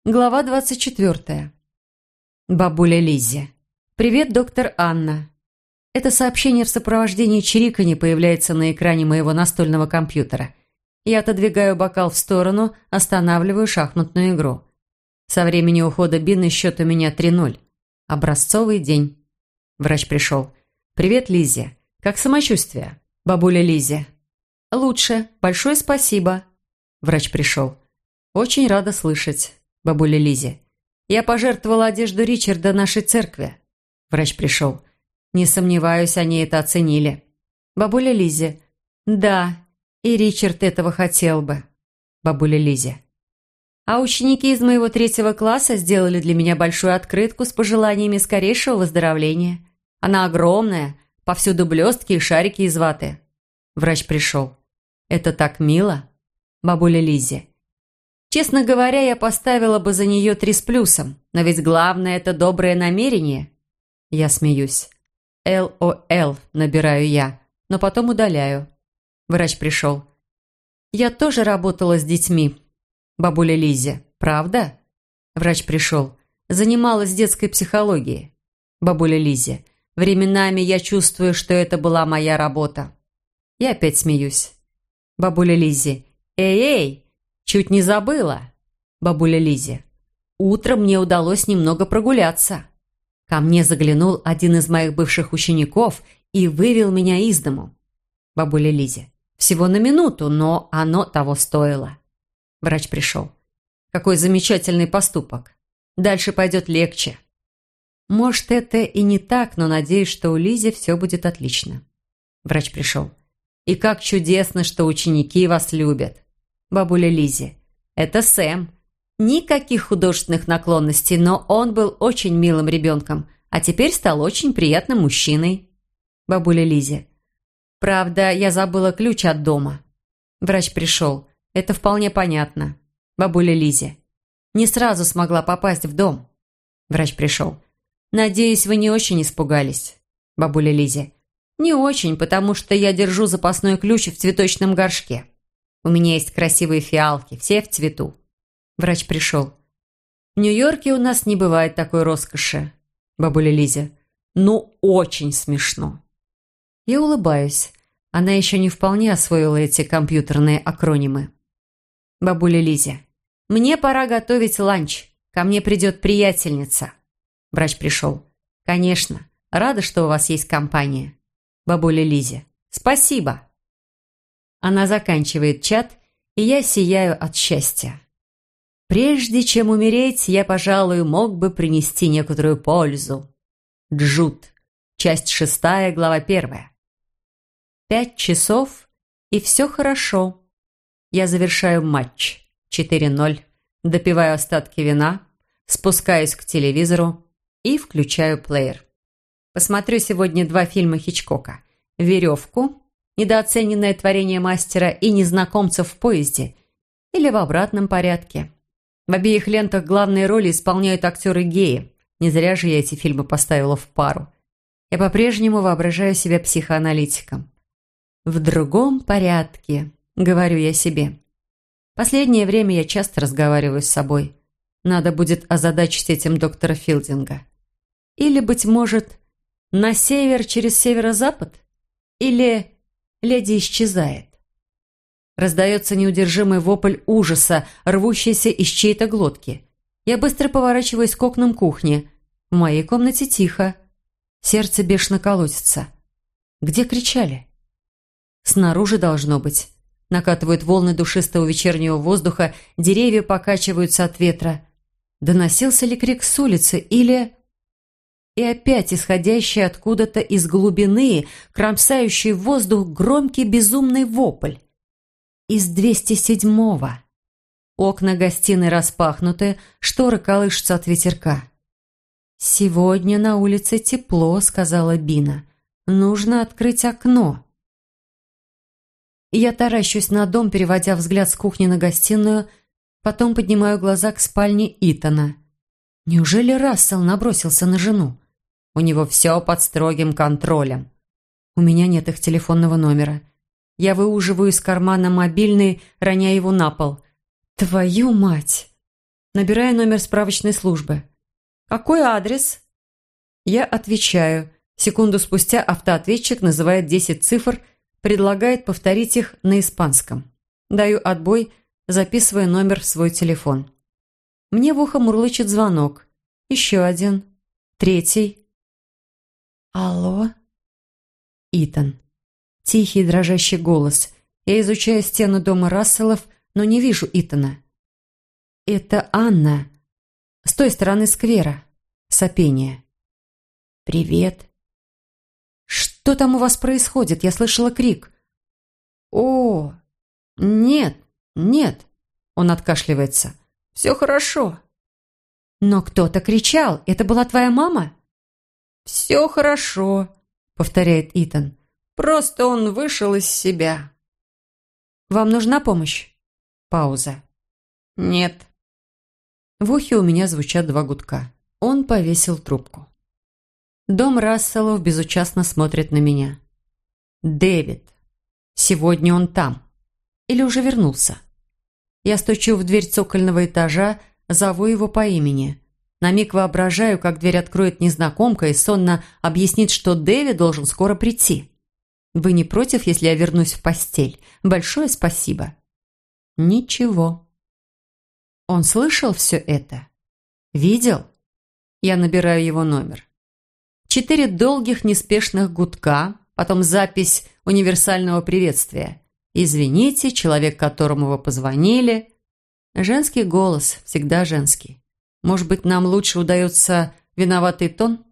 Глава 24. Бабуля Лиззи. «Привет, доктор Анна». Это сообщение в сопровождении чириканья появляется на экране моего настольного компьютера. Я отодвигаю бокал в сторону, останавливаю шахматную игру. Со времени ухода Бины счет у меня 3:0. Образцовый день. Врач пришел. «Привет, Лиззи. Как самочувствие?» Бабуля Лиззи. «Лучше. Большое спасибо». Врач пришел. «Очень рада слышать». Бабуля Лиззи. «Я пожертвовала одежду Ричарда нашей церкви». Врач пришел. «Не сомневаюсь, они это оценили». Бабуля Лиззи. «Да, и Ричард этого хотел бы». Бабуля Лиззи. «А ученики из моего 3 класса сделали для меня большую открытку с пожеланиями скорейшего выздоровления. Она огромная, повсюду блестки и шарики из ваты». Врач пришел. «Это так мило». Бабуля Лиззи. «Честно говоря, я поставила бы за нее 3 с плюсом, но ведь главное – это доброе намерение». Я смеюсь. «ЛОЛ» набираю я, но потом удаляю. Врач пришел. «Я тоже работала с детьми». Бабуля Лиззи. «Правда?» Врач пришел. «Занималась детской психологией». Бабуля Лиззи. «Временами я чувствую, что это была моя работа». Я опять смеюсь. Бабуля Лиззи. «Эй-эй! Чуть не забыла». Бабуля Лиззи. «Утром мне удалось немного прогуляться. Ко мне заглянул один из моих бывших учеников и вывел меня из дому». Бабуля Лиззи. «Всего на минуту, но оно того стоило». Врач пришел. «Какой замечательный поступок. Дальше пойдет легче». Может, это и не так, но надеюсь, что у Лиззи все будет отлично. Врач пришел. «И как чудесно, что ученики вас любят». Бабуля Лиззи. «Это Сэм. Никаких художественных наклонностей, но он был очень милым ребенком, а теперь стал очень приятным мужчиной». Бабуля Лиззи. «Правда, я забыла ключ от дома». Врач пришел. «Это вполне понятно». Бабуля Лиззи. «Не сразу смогла попасть в дом». Врач пришел. «Надеюсь, вы не очень испугались». Бабуля Лиззи. «Не очень, потому что я держу запасной ключ в цветочном горшке. У меня есть красивые фиалки, все в цвету». Врач пришел. «В Нью-Йорке у нас не бывает такой роскоши». Бабуля Лиззи. «Ну, очень смешно». Я улыбаюсь. Она еще не вполне освоила эти компьютерные акронимы. Бабуля Лиззи. «Мне пора готовить ланч. Ко мне придет приятельница». Врач пришел. «Конечно. Рада, что у вас есть компания». Бабуля Лиззи. «Спасибо». Она заканчивает чат, и я сияю от счастья. «Прежде чем умереть, я, пожалуй, мог бы принести некоторую пользу». Джуд. Часть 6, глава 1. 5 часов, и все хорошо. Я завершаю матч. 4:0. Допиваю остатки вина, спускаюсь к телевизору и включаю плеер. Посмотрю сегодня 2 фильма Хичкока. «Веревку», недооцененное творение мастера, и «Незнакомцев в поезде», или в обратном порядке. В обеих лентах главные роли исполняют актеры-геи. Не зря же я эти фильмы поставила в пару. Я по-прежнему воображаю себя психоаналитиком. «В другом порядке», — говорю я себе. Последнее время я часто разговариваю с собой. Надо будет озадачить этим доктора Филдинга. Или, быть может, на север через северо-запад? Или леди исчезает. Раздается неудержимый вопль ужаса, рвущийся из чьей-то глотки. Я быстро поворачиваюсь к окнам кухни. В моей комнате тихо. Сердце бешено колотится. Где кричали? Снаружи должно быть. Накатывают волны душистого вечернего воздуха, деревья покачиваются от ветра. Доносился ли крик с улицы или... И опять исходящий откуда-то из глубины, кромсающий воздух громкий безумный вопль. Из 207-го. Окна гостиной распахнуты, шторы колышутся от ветерка. «Сегодня на улице тепло», — сказала Бина. «Нужно открыть окно». Я таращусь на дом, переводя взгляд с кухни на гостиную, потом поднимаю глаза к спальне Итана. Неужели Рассел набросился на жену? У него все под строгим контролем. У меня нет их телефонного номера. Я выуживаю из кармана мобильный, роняя его на пол. Твою мать! Набираю номер справочной службы. «Какой адрес?» Я отвечаю. Секунду спустя автоответчик называет 10 цифр, предлагает повторить их на испанском. Даю отбой, записываю номер в свой телефон. Мне в ухо мурлычет звонок. Еще один. Третий. «Алло?» Итан. Тихий дрожащий голос. Я изучаю стену дома Расселов, но не вижу Итана. «Это Анна. С той стороны сквера». Сопение. «Привет». «Что там у вас происходит? Я слышала крик». «О, нет, нет», — он откашливается. «Все хорошо». «Но кто-то кричал. Это была твоя мама?» «Все хорошо», — повторяет Итан. «Просто он вышел из себя». «Вам нужна помощь?» Пауза. «Нет». В ухе у меня звучат 2 гудка. Он повесил трубку. Дом Расселов безучастно смотрит на меня. «Дэвид. Сегодня он там. Или уже вернулся?» Я стучу в дверь цокольного этажа, зову его по имени. На миг воображаю, как дверь откроет незнакомка и сонно объяснит, что Дэвид должен скоро прийти. «Вы не против, если я вернусь в постель? Большое спасибо». Ничего. Он слышал все это? Видел? Я набираю его номер. 4 долгих неспешных гудка, потом запись универсального приветствия. «Извините, человек, которому вы позвонили». Женский голос, всегда женский. Может быть, нам лучше удается виноватый тон?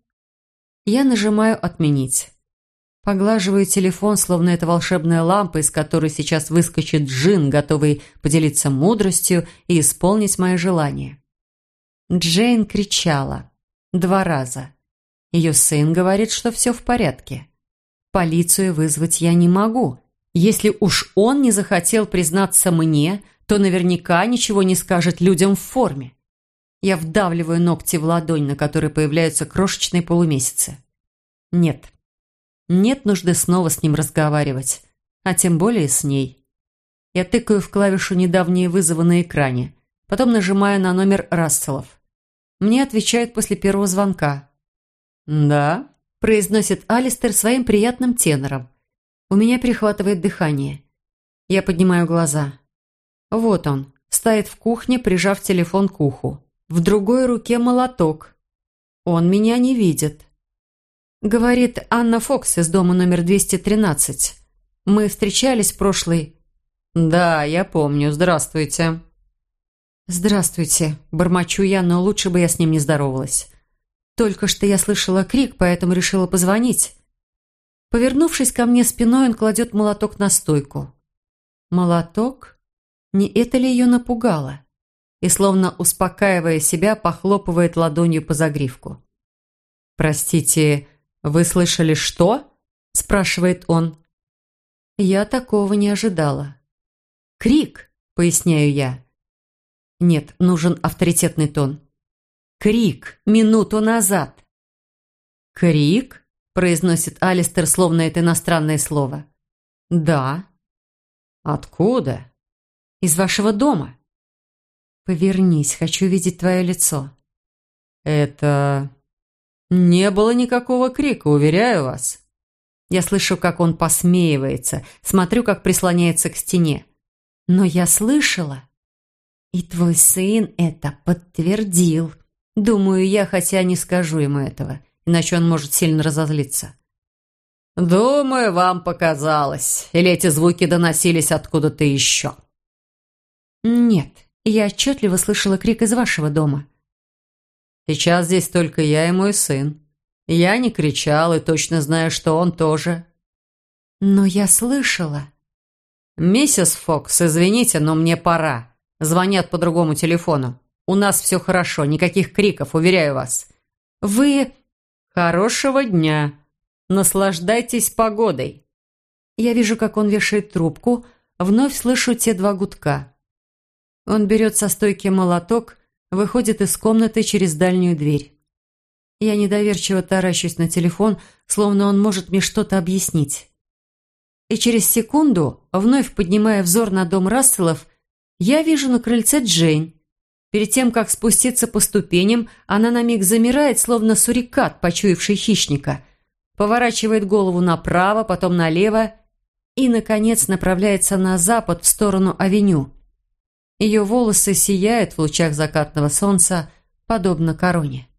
Я нажимаю «Отменить». Поглаживаю телефон, словно это волшебная лампа, из которой сейчас выскочит джинн, готовый поделиться мудростью и исполнить мои желания. Джейн кричала 2 раза. Ее сын говорит, что все в порядке. Полицию вызвать я не могу. Если уж он не захотел признаться мне, то наверняка ничего не скажет людям в форме. Я вдавливаю ногти в ладонь, на которой появляются крошечные полумесяцы. Нет. Нет нужды снова с ним разговаривать, а тем более с ней. Я тыкаю в клавишу «Недавние вызовы» на экране, потом нажимаю на номер Расселов. Мне отвечают после первого звонка. «Да», – произносит Алистер своим приятным тенором. У меня перехватывает дыхание. Я поднимаю глаза. Вот он, стоит в кухне, прижав телефон к уху. В другой руке молоток. Он меня не видит. Говорит Анна Фокс из дома номер 213. Мы встречались в прошлый... «Да, я помню. Здравствуйте». «Здравствуйте», – бормочу я, но лучше бы я с ним не здоровалась. Только что я слышала крик, поэтому решила позвонить. Повернувшись ко мне спиной, он кладет молоток на стойку. Молоток? Не это ли ее напугало? И, словно успокаивая себя, похлопывает ладонью по загривку. «Простите, вы слышали что?» – спрашивает он. Я такого не ожидала. «Крик», – поясняю я. Нет, нужен авторитетный тон. «Крик минуту назад». «Крик?» – произносит Алистер, словно это иностранное слово. «Да». «Откуда?» «Из вашего дома». «Повернись, хочу видеть твое лицо». «Это... не было никакого крика, уверяю вас». Я слышу, как он посмеивается, смотрю, как прислоняется к стене. «Но я слышала». «И твой сын это подтвердил». Думаю я, хотя не скажу ему этого, иначе он может сильно разозлиться. «Думаю, вам показалось. Или эти звуки доносились откуда-то еще?» «Нет, я отчетливо слышала крик из вашего дома». «Сейчас здесь только я и мой сын. Я не кричал и точно знаю, что он тоже». «Но я слышала». «Миссис Фокс, извините, но мне пора. Звонят по другому телефону. У нас все хорошо, никаких криков, уверяю вас». «Вы...» «Хорошего дня. Наслаждайтесь погодой». Я вижу, как он вешает трубку, вновь слышу те 2 гудка. Он берет со стойки молоток, выходит из комнаты через дальнюю дверь. Я недоверчиво таращусь на телефон, словно он может мне что-то объяснить. И через секунду, вновь поднимая взор на дом Расселов, я вижу на крыльце Джейн. Перед тем, как спуститься по ступеням, она на миг замирает, словно сурикат, почуявший хищника, поворачивает голову направо, потом налево и, наконец, направляется на запад, в сторону авеню. Ее волосы сияют в лучах закатного солнца, подобно короне.